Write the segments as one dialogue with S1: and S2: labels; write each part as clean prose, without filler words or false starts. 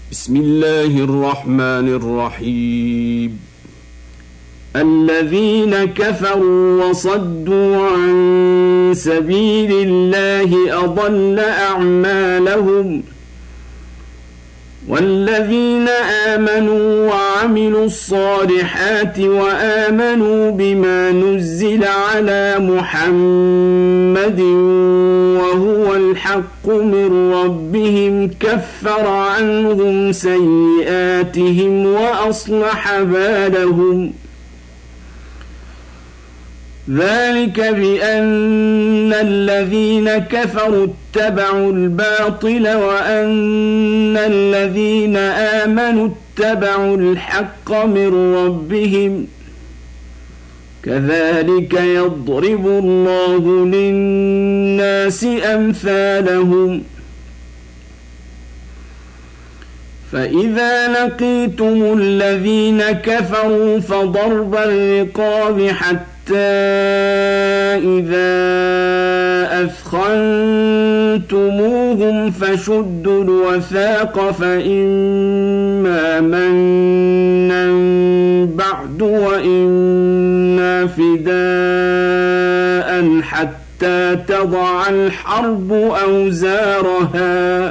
S1: بسم الله الرحمن الرحيم. الذين كفروا وصدوا عن سبيل الله أضل أعمالهم، والذين آمنوا وعملوا الصالحات وآمنوا بما نزل على محمد وهو الحق من ربهم كفر عنهم سيئاتهم وأصلح بالهم. ذلك بأن الذين كفروا اتبعوا الباطل وأن الذين آمنوا اتبعوا الحق من ربهم، كذلك يضرب الله للناس أمثالهم. فإذا لقيتم الذين كفروا فضرب الرقاب حتى إذا أثخنتموهم فشدوا الوثاق، فإما منا بعد وإما فداء حتى تضع الحرب أوزارها.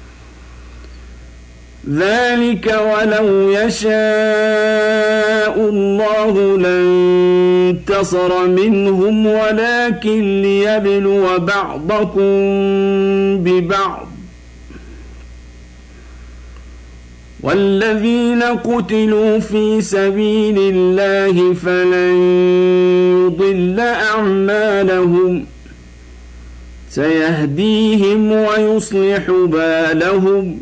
S1: ذلك ولو يشاء الله لانتصر منهم ولكن ليبلو بعضكم ببعض. والذين قتلوا في سبيل الله فلن يضل أعمالهم، سيهديهم ويصلح بالهم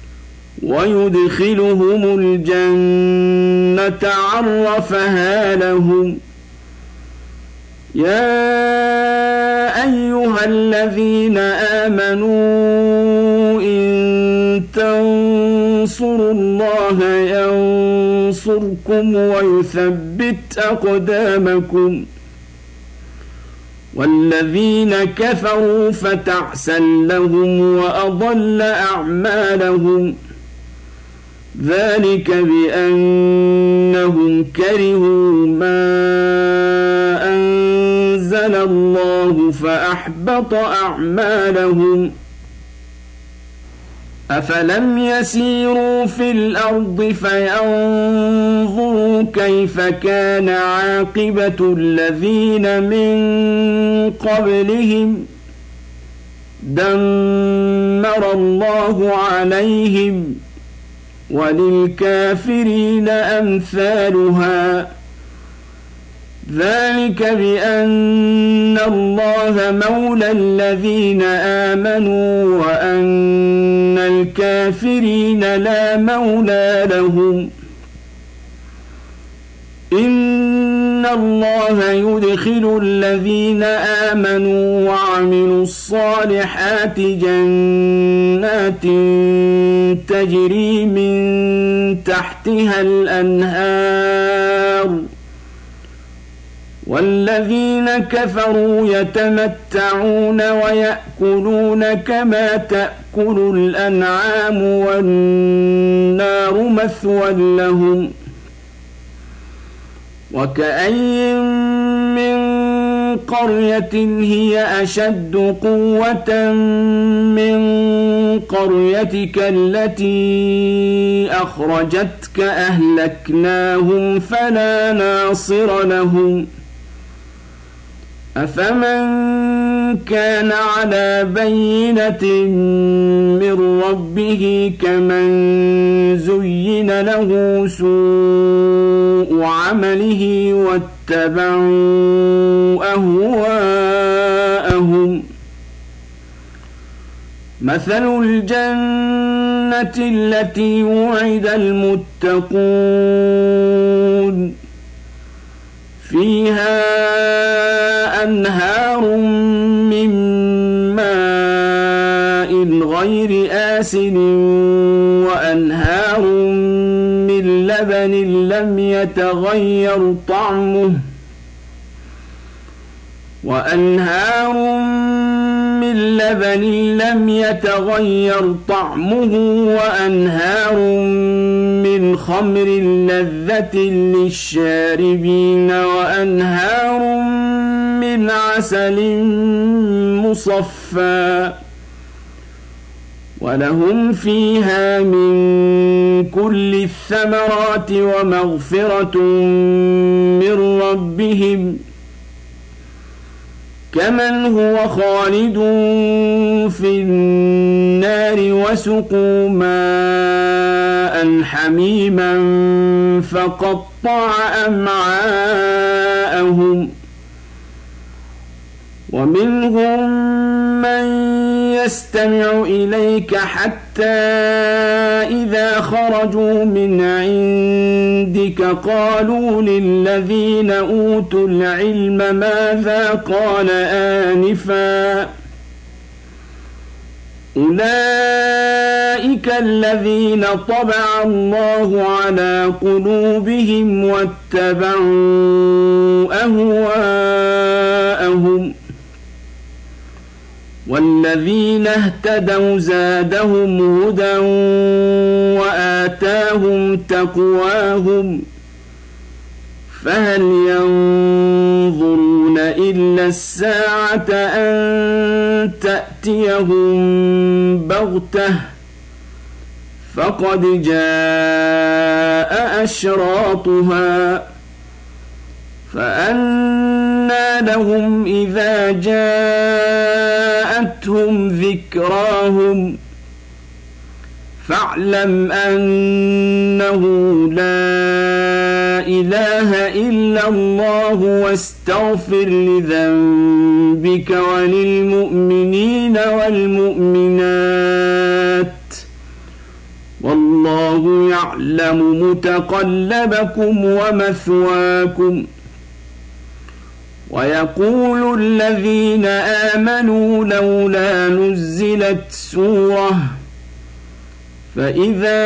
S1: ويدخلهم الجنة عرفها لهم. يا أيها الذين آمنوا إن تنصروا الله ينصركم ويثبت أقدامكم. والذين كفروا فتعسا لهم وأضل أعمالهم. ذلك بأنهم كرهوا ما أنزل الله فأحبط أعمالهم. أفلم يسيروا في الأرض فينظروا كيف كان عاقبة الذين من قبلهم، دمر الله عليهم وللكافرين أمثالها. ذلك بأن الله مولى الذين آمنوا وأن الكافرين لا مولى لهم. إن الله يدخل الذين آمنوا وعملوا الصالحات جنات تجري من تحتها الأنهار، والذين كفروا يتمتعون ويأكلون كما تأكل الأنعام والنار مثوى لهم. وكأي من قرية هي أشد قوة من قريتك التي أخرجتك أهلكناهم فلا ناصر لهم. أفمن كان على بينة من ربه كمن زين له سوء عمله واتبعوا أهواءهم. مثل الجنة التي وعد المتقون فيها أنهار من ماء غير آسن وأنهار من لبن لم يتغير طعمه وأنهار من لبن لم يتغير طعمه وأنهار الخمر اللذة للشاربين وأنهار من عسل مصفى ولهم فيها من كل الثمرات ومغفرة من ربهم كمن هو خالد في النار وسقوا ماء حميما فقطع أمعاءهم ومنهم من يستمع إليك حتى إذا خرجوا من عندك قالوا للذين أوتوا العلم ماذا قال آنفا أولئك الذين طبع الله على قلوبهم واتبعوا أهواءهم والذين اهتدوا زادهم هدى وآتاهم تقواهم فهل ينظرون إلا الساعة أن تأتيهم بغتة فقد جاء أشراطها فأنى لهم إذا جاءتهم ذكراهم فاعلم أنه لا إله إلا الله واستغفر لذنبك وللمؤمنين والمؤمنات والله يعلم متقلبكم ومثواكم ويقول الذين آمنوا لولا نزلت سورة فإذا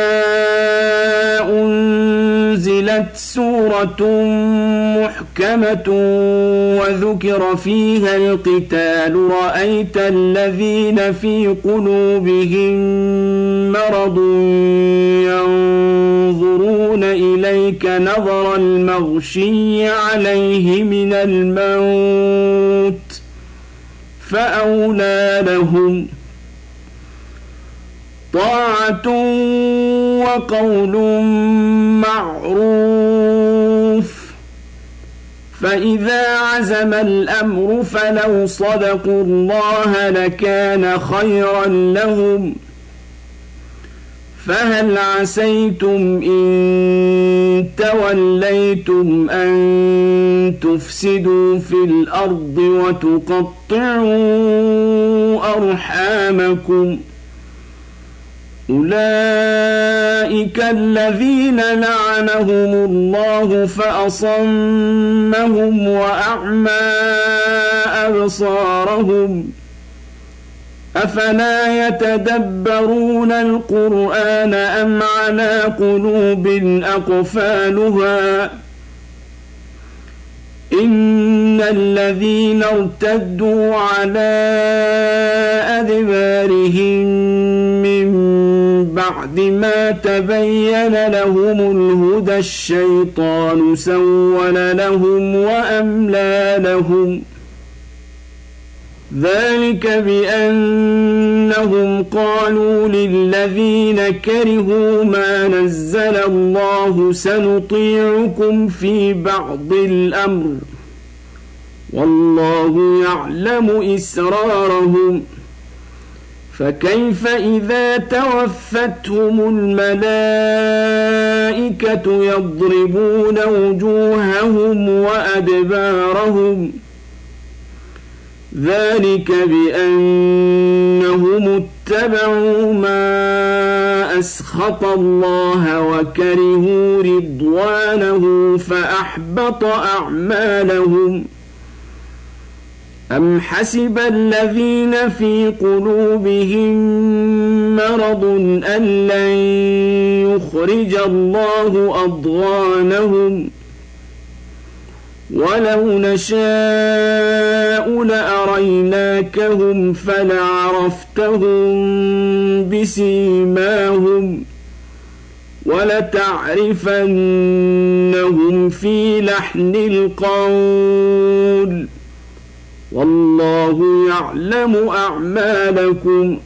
S1: أنزلت سورة محكمة وذكر فيها القتال رأيت الذين في قلوبهم مرض ينظرون إليك نظر المغشي عليه من الموت فأولى لهم طاعة وقول معروف فإذا عزم الأمر فلو صدقوا الله لكان خيرا لهم فهل عسيتم إن توليتم أن تفسدوا في الأرض وتقطعوا أرحامكم أولئك الذين لعنهم الله فأصمهم وأعمى أبصارهم أفلا يتدبرون القرآن أم على قلوب أقفالها إن الذين ارتدوا على أدبارهم من بعد ما تبين لهم الهدى الشيطان سول لهم وأملى لهم ذلك بأنهم قالوا للذين كرهوا ما نزل الله سنطيعكم في بعض الأمر والله يعلم إسرارهم فكيف إذا توفتهم الملائكة يضربون وجوههم وأدبارهم ذلك بأنهم اتبعوا ما أسخط الله وكرهوا رضوانه فأحبط أعمالهم أم حسب الذين في قلوبهم مرض أن لن يخرج الله أضغانهم ولو نشاء لأريناكهم فلعرفتهم بسيماهم ولتعرفنهم في لحن القول والله يعلم أعمالكم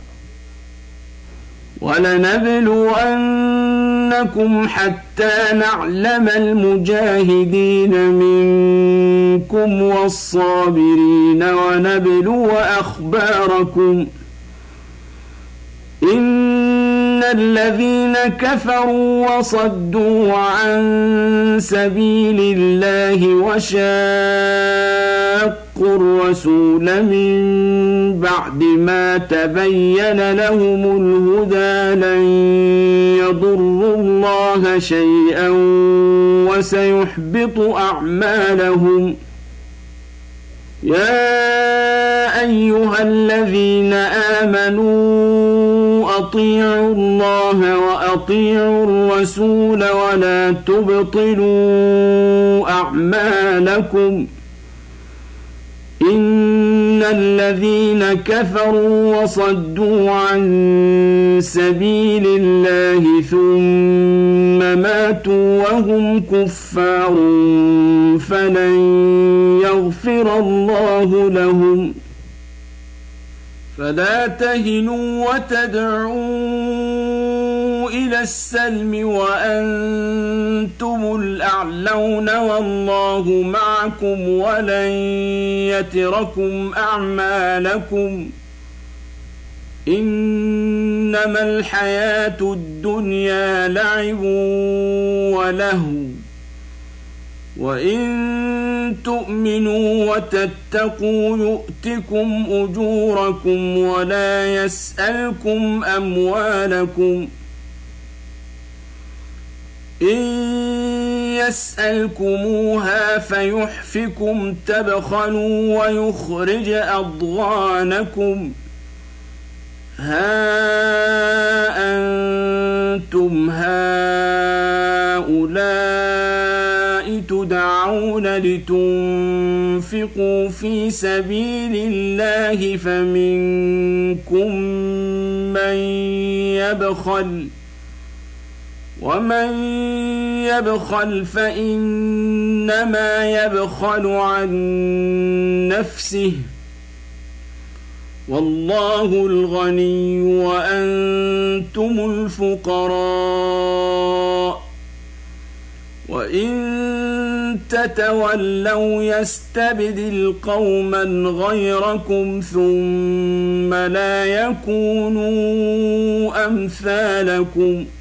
S1: ولنبلونكم حتى نعلم المجاهدين منكم والصابرين ونبلو أخباركم إن الذين كفروا وصدوا عن سبيل الله وشاقوا الرسول من بعد ما تبين لهم الهدى لن يضروا الله شيئا وسيحبط أعمالهم يا أيها الذين آمنوا أطيعوا الله وأطيعوا الرسول ولا تبطلوا أعمالكم إن الذين كفروا وصدوا عن سبيل الله ثم ماتوا وهم كفار فلن يغفر الله لهم فلا تهنوا وتدعوا إلى السلم وأنتم الأعلون والله معكم ولن يتركم أعمالكم إنما الحياة الدنيا لعب ولهو وإن تؤمنوا وتتقوا يؤتكم أجوركم ولا يسألكم أموالكم إن يسألكموها فيحفكم تبخلوا ويخرج أضغانكم ها أنتم هؤلاء تدعون لتنفقوا في سبيل الله فمنكم من يبخل ومن يبخل فإنما يبخل عن نفسه والله الغني وأنتم الفقراء وإن تتولوا يستبدل قوما غيركم ثم لا يكونوا أمثالكم